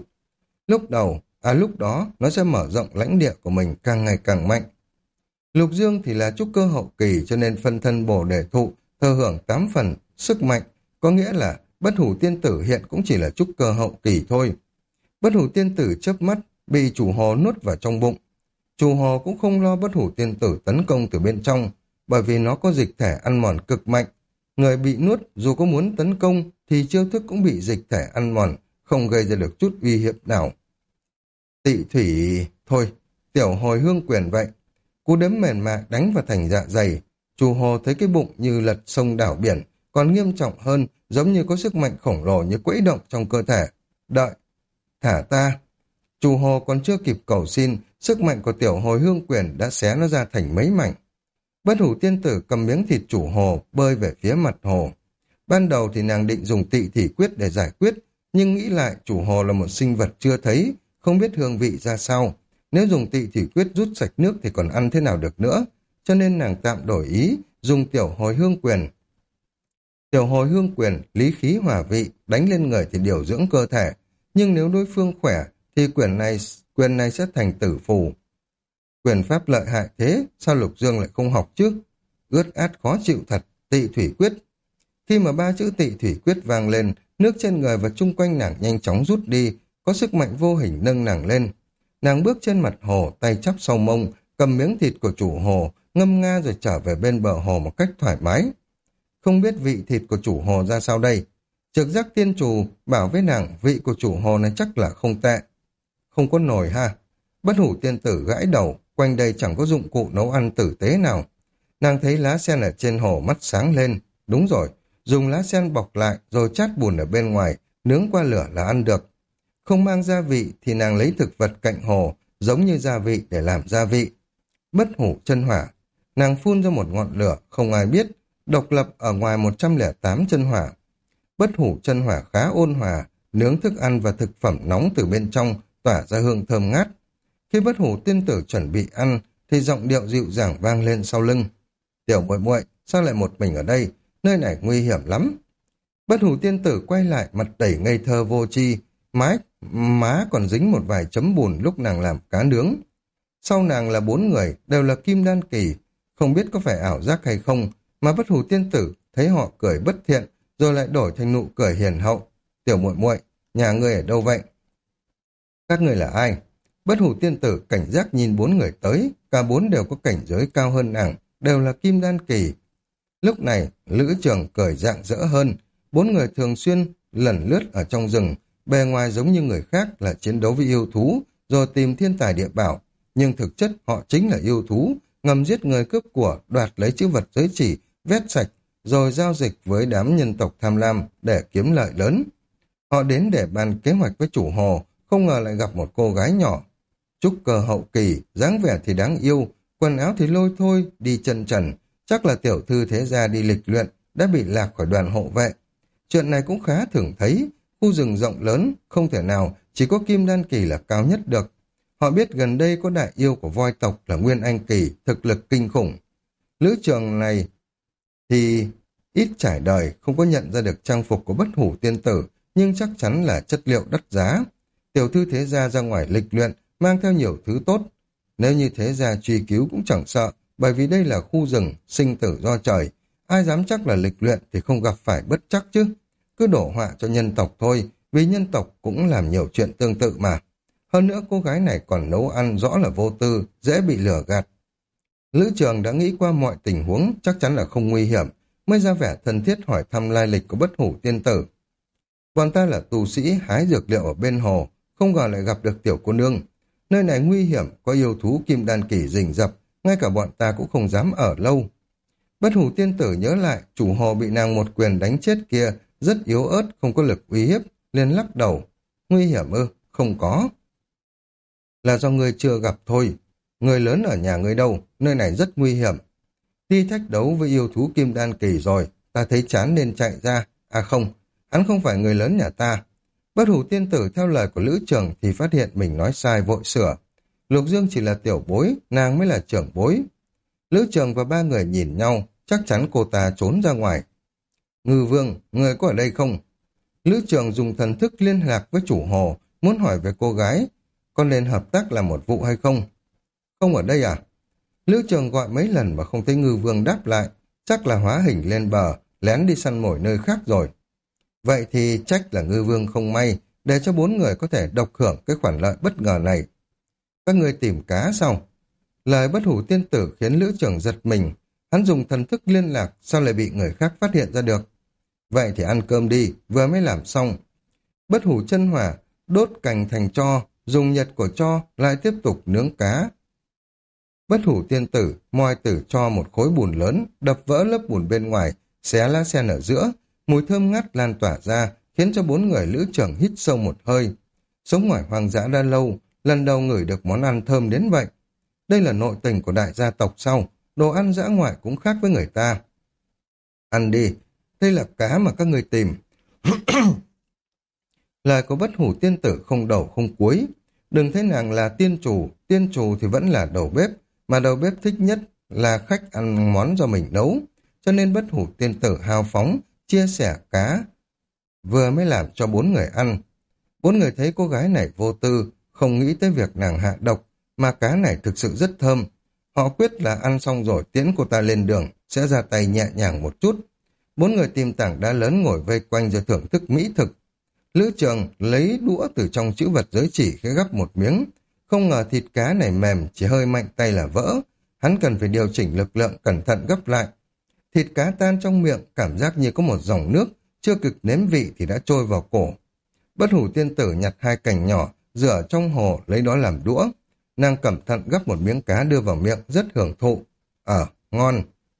Lúc đó, nó sẽ mở rộng lãnh địa của mình càng ngày càng mạnh. Lục Dương thì là trúc cơ hậu kỳ cho nên phân thân bổ đề thụ, thừa hưởng 8 phần sức mạnh, có nghĩa là Bất Hủ tiên tử hiện cũng chỉ là trúc cơ hậu kỳ thôi. Bất Hủ tiên tử chớp mắt, bị chủ hồ nuốt vào trong bụng. Chủ hồ cũng không lo Bất Hủ tiên tử tấn công từ bên trong, bởi vì nó có dịch thể ăn mòn cực mạnh. Người bị nuốt dù có muốn tấn công thì chiêu thức cũng bị dịch thể ăn mòn, không gây ra được chút uy hiếp nào. Tị thủy... Thôi, tiểu hồi hương quyền vậy. Cú đấm mềm mại đánh vào thành dạ dày. Chu Hồ thấy cái bụng như lật sông đảo biển, còn nghiêm trọng hơn, giống như có sức mạnh khổng lồ như quẫy động trong cơ thể. Đợi, thả ta. Chu Hồ còn chưa kịp cầu xin, sức mạnh của tiểu hồi hương quyền đã xé nó ra thành mấy mảnh. Bất hủ tiên tử cầm miếng thịt chủ hồ, bơi về phía mặt hồ. Ban đầu thì nàng định dùng tị thủy quyết để giải quyết, nhưng nghĩ lại chủ hồ là một sinh vật chưa thấy, không biết hương vị ra sao. Nếu dùng tị thủy quyết rút sạch nước thì còn ăn thế nào được nữa, cho nên nàng tạm đổi ý, dùng tiểu hồi hương quyền. Tiểu hồi hương quyền, lý khí hỏa vị, đánh lên người thì điều dưỡng cơ thể, nhưng nếu đối phương khỏe thì quyền này sẽ thành tử phù. Quyền pháp lợi hại thế, sao Lục Dương lại không học chứ? Ướt át khó chịu thật, tị thủy quyết. Khi mà ba chữ tị thủy quyết vang lên, nước trên người và chung quanh nàng nhanh chóng rút đi, có sức mạnh vô hình nâng nàng lên. Nàng bước trên mặt hồ, tay chắp sau mông, cầm miếng thịt của chủ hồ, ngâm nga rồi trở về bên bờ hồ một cách thoải mái. Không biết vị thịt của chủ hồ ra sao đây? Trực giác tiên chủ bảo với nàng vị của chủ hồ này chắc là không tệ. Không có nồi ha. Bất hủ tiên tử gãi đầu, quanh đây chẳng có dụng cụ nấu ăn tử tế nào. Nàng thấy lá sen ở trên hồ mắt sáng lên. Đúng rồi, dùng lá sen bọc lại rồi chát bùn ở bên ngoài, nướng qua lửa là ăn được. Không mang gia vị thì nàng lấy thực vật cạnh hồ, giống như gia vị để làm gia vị. Bất hủ chân hỏa. Nàng phun ra một ngọn lửa, không ai biết, độc lập ở ngoài 108 chân hỏa. Bất hủ chân hỏa khá ôn hòa, nướng thức ăn và thực phẩm nóng từ bên trong, tỏa ra hương thơm ngát. Khi bất hủ tiên tử chuẩn bị ăn, thì giọng điệu dịu dàng vang lên sau lưng. Tiểu muội muội, sao lại một mình ở đây? Nơi này nguy hiểm lắm. Bất hủ tiên tử quay lại mặt đầy ngây thơ vô tri, má còn dính một vài chấm bùn lúc nàng làm cá nướng. Sau nàng là 4 người, đều là kim đan kỳ, không biết có phải ảo giác hay không, mà bất hủ tiên tử thấy họ cười bất thiện, rồi lại đổi thành nụ cười hiền hậu. Tiểu muội muội, nhà ngươi ở đâu vậy? Các người là ai? Bất hủ tiên tử cảnh giác nhìn 4 người tới, cả 4 đều có cảnh giới cao hơn nàng, đều là kim đan kỳ. Lúc này, Lữ Trường cười rạng rỡ hơn, 4 người thường xuyên lẩn lướt ở trong rừng, bề ngoài giống như người khác là chiến đấu với yêu thú, rồi tìm thiên tài địa bảo, nhưng thực chất họ chính là yêu thú, ngầm giết người cướp của, đoạt lấy chữ vật giới chỉ, vét sạch, rồi giao dịch với đám nhân tộc tham lam để kiếm lợi lớn. Họ đến để bàn kế hoạch với chủ hồ, không ngờ lại gặp một cô gái nhỏ. Trúc cơ hậu kỳ, dáng vẻ thì đáng yêu, quần áo thì lôi thôi, đi chân trần, chắc là tiểu thư thế gia đi lịch luyện, đã bị lạc khỏi đoàn hộ vệ. Chuyện này cũng khá thường thấy, khu rừng rộng lớn, không thể nào chỉ có kim đan kỳ là cao nhất được. Họ biết gần đây có đại yêu của voi tộc là Nguyên Anh kỳ, thực lực kinh khủng. Lữ Trường này thì ít trải đời, không có nhận ra được trang phục của bất hủ tiên tử, nhưng chắc chắn là chất liệu đắt giá. Tiểu thư thế gia ra ngoài lịch luyện, mang theo nhiều thứ tốt. Nếu như thế gia truy cứu cũng chẳng sợ, bởi vì đây là khu rừng, sinh tử do trời. Ai dám chắc là lịch luyện thì không gặp phải bất chắc chứ. Cứ đổ họa cho nhân tộc thôi, vì nhân tộc cũng làm nhiều chuyện tương tự mà. Hơn nữa cô gái này còn nấu ăn rõ là vô tư, dễ bị lừa gạt. Lữ Trường đã nghĩ qua mọi tình huống, chắc chắn là không nguy hiểm, mới ra vẻ thân thiết hỏi thăm lai lịch của bất hủ tiên tử. Bọn ta là tu sĩ hái dược liệu ở bên hồ, không ngờ lại gặp được tiểu cô nương. Nơi này nguy hiểm, có yêu thú kim đan kỳ rình rập, ngay cả bọn ta cũng không dám ở lâu. Bất hủ tiên tử nhớ lại, chủ hồ bị nàng một quyền đánh chết kia, rất yếu ớt, không có lực uy hiếp, liền lắc đầu. Nguy hiểm ư? Không có. Là do ngươi chưa gặp thôi. Người lớn ở nhà ngươi đâu, nơi này rất nguy hiểm. Đi thách đấu với yêu thú kim đan kỳ rồi, ta thấy chán nên chạy ra. À không, hắn không phải người lớn nhà ta. Bất hủ tiên tử theo lời của Lữ Trường thì phát hiện mình nói sai vội sửa. Lục Dương chỉ là tiểu bối, nàng mới là trưởng bối. Lữ Trường và 3 người nhìn nhau, chắc chắn cô ta trốn ra ngoài. Ngư Vương, người có ở đây không? Lữ Trường dùng thần thức liên lạc với chủ hồ, muốn hỏi về cô gái. Có nên hợp tác làm một vụ hay không? Không ở đây à? Lữ Trường gọi mấy lần mà không thấy Ngư Vương đáp lại, chắc là hóa hình lên bờ, lén đi săn mồi nơi khác rồi. Vậy thì trách là Ngư Vương không may, để cho 4 người có thể độc hưởng cái khoản lợi bất ngờ này. Các người tìm cá sao? Lời bất hủ tiên tử khiến Lữ Trường giật mình. Hắn dùng thần thức liên lạc, sao lại bị người khác phát hiện ra được? Vậy thì ăn cơm đi, vừa mới làm xong. Bất hủ chân hỏa, đốt cành thành tro, dùng nhiệt của tro, lại tiếp tục nướng cá. Bất hủ tiên tử, moi tử cho một khối bùn lớn, đập vỡ lớp bùn bên ngoài, xé lá sen ở giữa. Mùi thơm ngát lan tỏa ra, khiến cho bốn người lữ trưởng hít sâu một hơi. Sống ngoài hoang dã đã lâu, lần đầu ngửi được món ăn thơm đến vậy. Đây là nội tình của đại gia tộc sau, đồ ăn dã ngoại cũng khác với người ta. Ăn đi, đây là cá mà các người tìm. Lời của bất hủ tiên tử không đầu không cuối. Đừng thấy nàng là tiên chủ thì vẫn là đầu bếp, mà đầu bếp thích nhất là khách ăn món do mình nấu. Cho nên bất hủ tiên tử hào phóng, chia sẻ cá, vừa mới làm cho bốn người ăn. Bốn người thấy cô gái này vô tư, không nghĩ tới việc nàng hạ độc, mà cá này thực sự rất thơm. Họ quyết là ăn xong rồi tiễn cô ta lên đường, sẽ ra tay nhẹ nhàng một chút. Bốn người tìm tảng đá lớn ngồi vây quanh rồi thưởng thức mỹ thực. Lữ Trường lấy đũa từ trong chữ vật giới chỉ khẽ gắp một miếng. Không ngờ thịt cá này mềm, chỉ hơi mạnh tay là vỡ. Hắn cần phải điều chỉnh lực lượng cẩn thận gấp lại. Thịt cá tan trong miệng, cảm giác như có một dòng nước, chưa kịp nếm vị thì đã trôi vào cổ. Bất hủ tiên tử nhặt hai cành nhỏ, rửa trong hồ lấy đó làm đũa. Nàng cẩn thận gắp một miếng cá đưa vào miệng, rất hưởng thụ. Ngon.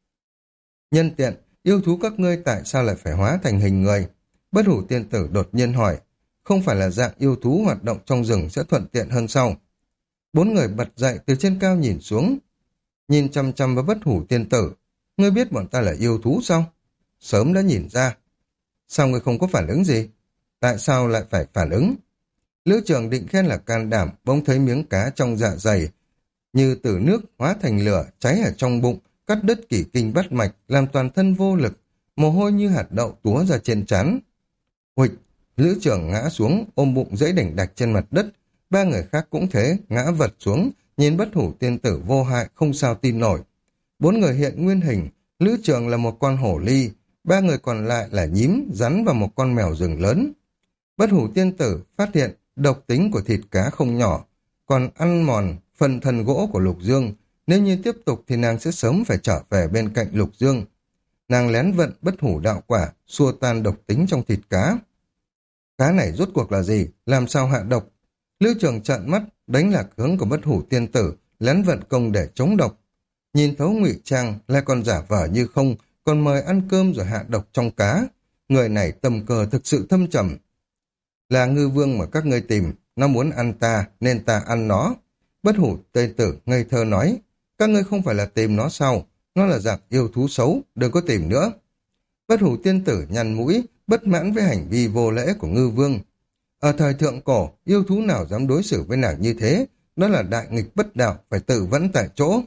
Nhân tiện, yêu thú các ngươi tại sao lại phải hóa thành hình người? Bất hủ tiên tử đột nhiên hỏi, không phải là dạng yêu thú hoạt động trong rừng sẽ thuận tiện hơn sao? Bốn người bật dậy từ trên cao nhìn xuống, nhìn chăm chăm vào bất hủ tiên tử. Ngươi biết bọn ta là yêu thú sao? Sớm đã nhìn ra. Sao ngươi không có phản ứng gì? Tại sao lại phải phản ứng? Lữ Trường định khen là can đảm, bỗng thấy miếng cá trong dạ dày như từ nước hóa thành lửa cháy ở trong bụng, cắt đứt kỷ kinh bát mạch, làm toàn thân vô lực, mồ hôi như hạt đậu túa ra trên trán. Huỵch, Lữ Trường ngã xuống, ôm bụng dãy đảnh đạch trên mặt đất. Ba người khác cũng thế, ngã vật xuống, nhìn bất hủ tiên tử vô hại, không sao tin nổi. Bốn người hiện nguyên hình, Lữ Trường là một con hổ ly, ba người còn lại là nhím, rắn và một con mèo rừng lớn. Bất hủ tiên tử phát hiện độc tính của thịt cá không nhỏ, còn ăn mòn phần thân gỗ của Lục Dương. Nếu như tiếp tục thì nàng sẽ sớm phải trở về bên cạnh Lục Dương. Nàng lén vận bất hủ đạo quả, xua tan độc tính trong thịt cá. Cá này rốt cuộc là gì? Làm sao hạ độc? Lữ Trường trợn mắt, đánh lạc hướng của bất hủ tiên tử, lén vận công để chống độc. Nhìn thấu ngụy trang, lại còn giả vờ như không, còn mời ăn cơm rồi hạ độc trong cá. Người này tầm cờ thực sự thâm trầm. Là ngư vương mà các ngươi tìm, nó muốn ăn ta, nên ta ăn nó. Bất hủ tây tử ngây thơ nói, các ngươi không phải là tìm nó sao? Nó là dạng yêu thú xấu, đừng có tìm nữa. Bất hủ tiên tử nhăn mũi, bất mãn với hành vi vô lễ của ngư vương. Ở thời thượng cổ, yêu thú nào dám đối xử với nàng như thế? Đó là đại nghịch bất đạo, phải tự vẫn tại chỗ.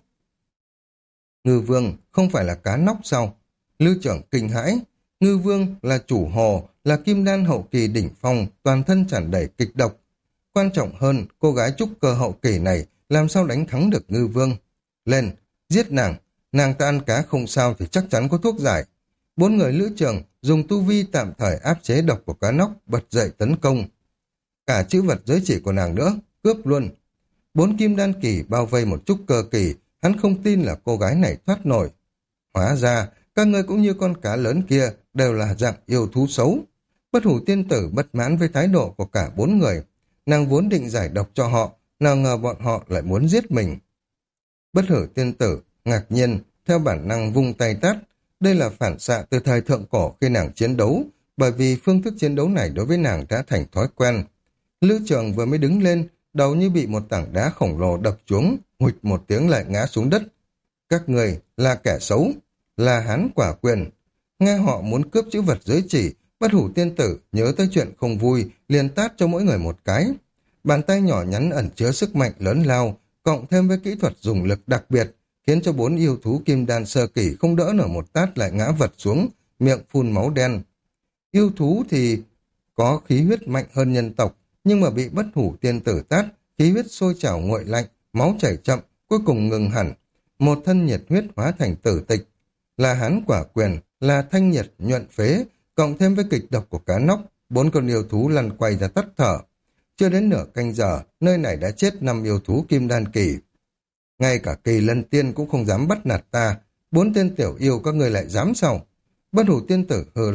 Ngư vương không phải là cá nóc sao? Lữ Trưởng kinh hãi. Ngư vương là chủ hồ, là kim đan hậu kỳ đỉnh phong, toàn thân tràn đầy kịch độc. Quan trọng hơn, cô gái trúc cơ hậu kỳ này làm sao đánh thắng được ngư vương? Lên, giết nàng, nàng ta ăn cá không sao thì chắc chắn có thuốc giải. Bốn người Lữ Trường dùng tu vi tạm thời áp chế độc của cá nóc, bật dậy tấn công. Cả chữ vật giới chỉ của nàng nữa, cướp luôn. Bốn kim đan kỳ bao vây một trúc cơ kỳ, hắn không tin là cô gái này thoát nổi. Hóa ra, các ngươi cũng như con cá lớn kia, đều là dạng yêu thú xấu. Bất hủ tiên tử bất mãn với thái độ của cả bốn người. Nàng vốn định giải độc cho họ, nào ngờ bọn họ lại muốn giết mình. Bất hủ tiên tử, ngạc nhiên, theo bản năng vung tay tát. Đây là phản xạ từ thời thượng cổ khi nàng chiến đấu, bởi vì phương thức chiến đấu này đối với nàng đã thành thói quen. Lữ Trường vừa mới đứng lên, đầu như bị một tảng đá khổng lồ đập xuống, huỵch một tiếng lại ngã xuống đất. Các người là kẻ xấu, là Hán Quả Quyền. Nghe họ muốn cướp chữ vật giới chỉ, bất hủ tiên tử nhớ tới chuyện không vui, liền tát cho mỗi người một cái. Bàn tay nhỏ nhắn ẩn chứa sức mạnh lớn lao, cộng thêm với kỹ thuật dùng lực đặc biệt, khiến cho bốn yêu thú kim đan sơ kỳ không đỡ nổi một tát lại ngã vật xuống, miệng phun máu đen. Yêu thú thì có khí huyết mạnh hơn nhân tộc, nhưng mà bị bất hủ tiên tử tát, khí huyết sôi trào nguội lạnh, máu chảy chậm, cuối cùng ngừng hẳn. Một thân nhiệt huyết hóa thành tử tịch. Là Hán Quả Quyền, là thanh nhiệt nhuận phế, cộng thêm với kịch độc của cá nóc, bốn con yêu thú lăn quay ra tắt thở. Chưa đến nửa canh giờ, nơi này đã chết 5 yêu thú kim đan kỳ. Ngay cả Kỳ Lân Tiên cũng không dám bắt nạt ta, 4 tên tiểu yêu các ngươi lại dám sao? Bất hủ tiên tử hừ lạnh,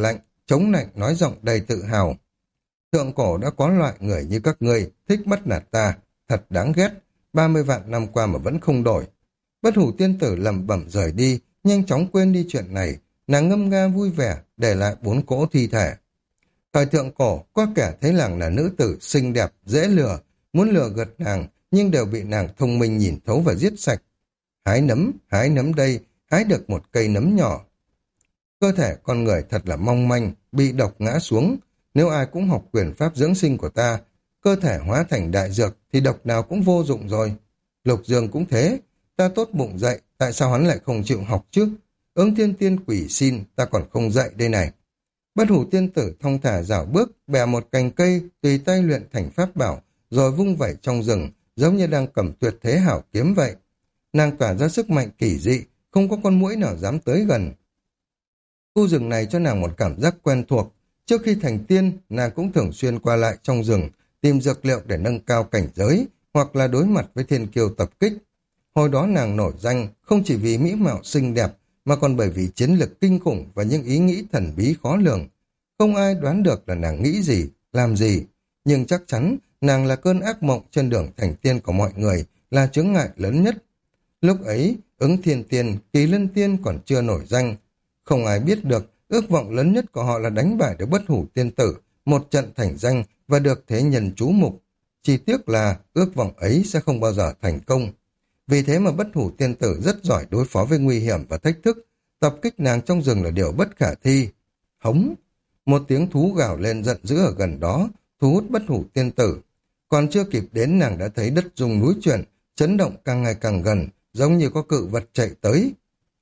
chống nạnh nói giọng đầy tự hào. Thượng cổ đã có loại người như các ngươi, thích bắt nạt ta, thật đáng ghét, 30 vạn năm qua mà vẫn không đổi. Bất hủ tiên tử lẩm bẩm rời đi, nhanh chóng quên đi chuyện này, nàng ngâm nga vui vẻ, để lại 4 cỗ thi thể. Thời thượng cổ, có kẻ thấy nàng là nữ tử xinh đẹp, dễ lừa, muốn lừa gạt nàng, nhưng đều bị nàng thông minh nhìn thấu và giết sạch. Hái nấm đây, hái được một cây nấm nhỏ. Cơ thể con người thật là mong manh, bị độc ngã xuống. Nếu ai cũng học quyền pháp dưỡng sinh của ta, cơ thể hóa thành đại dược thì độc nào cũng vô dụng rồi. Lục Dương cũng thế, ta tốt bụng dạy, tại sao hắn lại không chịu học chứ? Ứng thiên tiên quỷ xin, ta còn không dạy đây này. Bất hủ tiên tử thong thả dạo bước, bè một cành cây, tùy tay luyện thành pháp bảo, rồi vung vẩy trong rừng, giống như đang cầm tuyệt thế hảo kiếm vậy. Nàng tỏa ra sức mạnh kỳ dị, không có con muỗi nào dám tới gần. Khu rừng này cho nàng một cảm giác quen thuộc. Trước khi thành tiên, nàng cũng thường xuyên qua lại trong rừng, tìm dược liệu để nâng cao cảnh giới, hoặc là đối mặt với thiên kiêu tập kích. Hồi đó nàng nổi danh không chỉ vì mỹ mạo xinh đẹp, mà còn bởi vì chiến lực kinh khủng và những ý nghĩ thần bí khó lường. Không ai đoán được là nàng nghĩ gì, làm gì, nhưng chắc chắn nàng là cơn ác mộng trên đường thành tiên của mọi người, là chướng ngại lớn nhất. Lúc ấy, Ứng Thiên Tiên, Kỳ Lân Tiên còn chưa nổi danh. Không ai biết được, ước vọng lớn nhất của họ là đánh bại được Bất Hủ Tiên Tử, một trận thành danh và được thế nhân chú mục. Chỉ tiếc là ước vọng ấy sẽ không bao giờ thành công. Vì thế mà Bất Hủ Tiên Tử rất giỏi đối phó với nguy hiểm và thách thức. Tập kích nàng trong rừng là điều bất khả thi. Hống! Một tiếng thú gào lên giận dữ ở gần đó, thu hút Bất Hủ Tiên Tử. Còn chưa kịp đến, nàng đã thấy đất rung núi chuyển, chấn động càng ngày càng gần, giống như có cự vật chạy tới.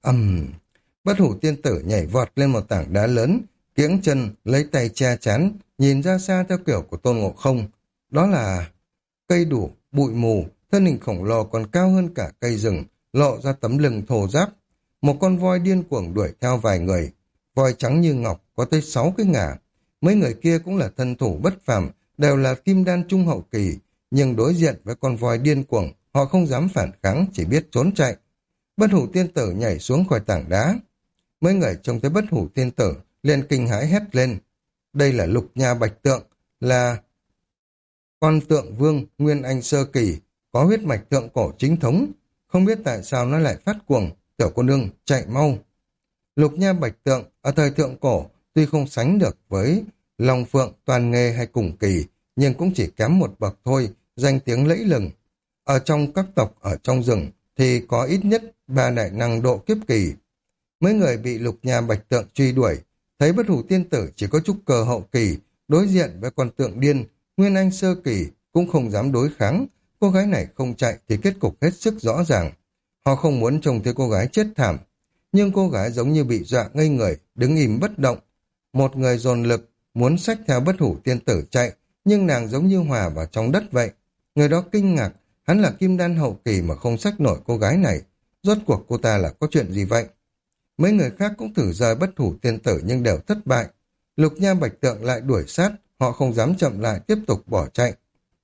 Bất Hủ Tiên Tử nhảy vọt lên một tảng đá lớn, kiễng chân, lấy tay che chắn, nhìn ra xa theo kiểu của Tôn Ngộ Không. Đó là cây đủ, bụi mù, thân hình khổng lồ còn cao hơn cả cây rừng, lộ ra tấm lưng thô ráp. Một con voi điên cuồng đuổi theo vài người. Voi trắng như ngọc, có tới 6 cái ngà. Mấy người kia cũng là thân thủ bất phàm, đều là kim đan trung hậu kỳ, nhưng đối diện với con voi điên cuồng, họ không dám phản kháng, chỉ biết trốn chạy. Bất Hủ Tiên Tử nhảy xuống khỏi tảng đá. Mấy người trông thấy Bất Hủ Tiên Tử liền kinh hãi hét lên. Đây là Lục Nha Bạch Tượng, là con tượng vương Nguyên Anh sơ kỳ, có huyết mạch tượng cổ chính thống. Không biết tại sao nó lại phát cuồng. Tiểu cô nương, chạy mau. Lục Nha Bạch Tượng ở thời thượng cổ tuy không sánh được với Long Phượng, Toàn Nghê hay Cùng Kỳ, nhưng cũng chỉ kém một bậc thôi, danh tiếng lẫy lừng. Ở trong các tộc ở trong rừng thì có ít nhất 3 đại năng độ kiếp kỳ. Mấy người bị Lục Nha Bạch Tượng truy đuổi, thấy Bất Hủ Tiên Tử chỉ có trúc cơ hậu kỳ, đối diện với con tượng điên Nguyên Anh sơ kỳ cũng không dám đối kháng. Cô gái này không chạy thì kết cục hết sức rõ ràng. Họ không muốn trông thấy cô gái chết thảm, nhưng cô gái giống như bị dọa ngây người, đứng im bất động. Một người dồn lực muốn xách theo Bất Hủ Tiên Tử chạy, nhưng nàng giống như hòa vào trong đất vậy. Người đó kinh ngạc, hắn là kim đan hậu kỳ mà không xách nổi cô gái này. Rốt cuộc cô ta là có chuyện gì vậy? Mấy người khác cũng thử rời Bất Hủ Tiên Tử nhưng đều thất bại. Lục Nha Bạch Tượng lại đuổi sát, họ không dám chậm lại, tiếp tục bỏ chạy.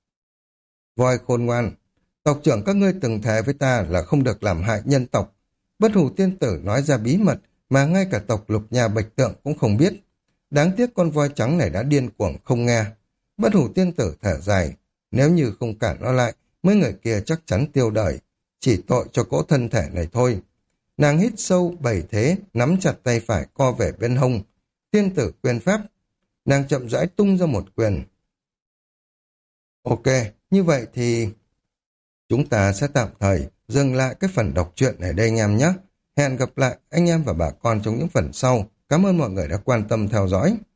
Voi khôn ngoan, tộc trưởng các ngươi từng thề với ta là không được làm hại nhân tộc. Bất Hủ Tiên Tử nói ra bí mật mà ngay cả tộc Lục Nha Bạch Tượng cũng không biết. Đáng tiếc con voi trắng này đã điên cuồng không nghe. Bất Hủ Tiên Tử thở dài, nếu như không cản nó lại, mấy người kia chắc chắn tiêu đời. Chỉ tội cho cỗ thân thể này thôi. Nàng hít sâu 7 thế, nắm chặt tay phải co về bên hông. Tiên tử quyền pháp. Nàng chậm rãi tung ra một quyền. Ok, như vậy thì chúng ta sẽ tạm thời dừng lại cái phần đọc truyện này đây anh em nhé. Hẹn gặp lại anh em và bà con trong những phần sau. Cảm ơn mọi người đã quan tâm theo dõi.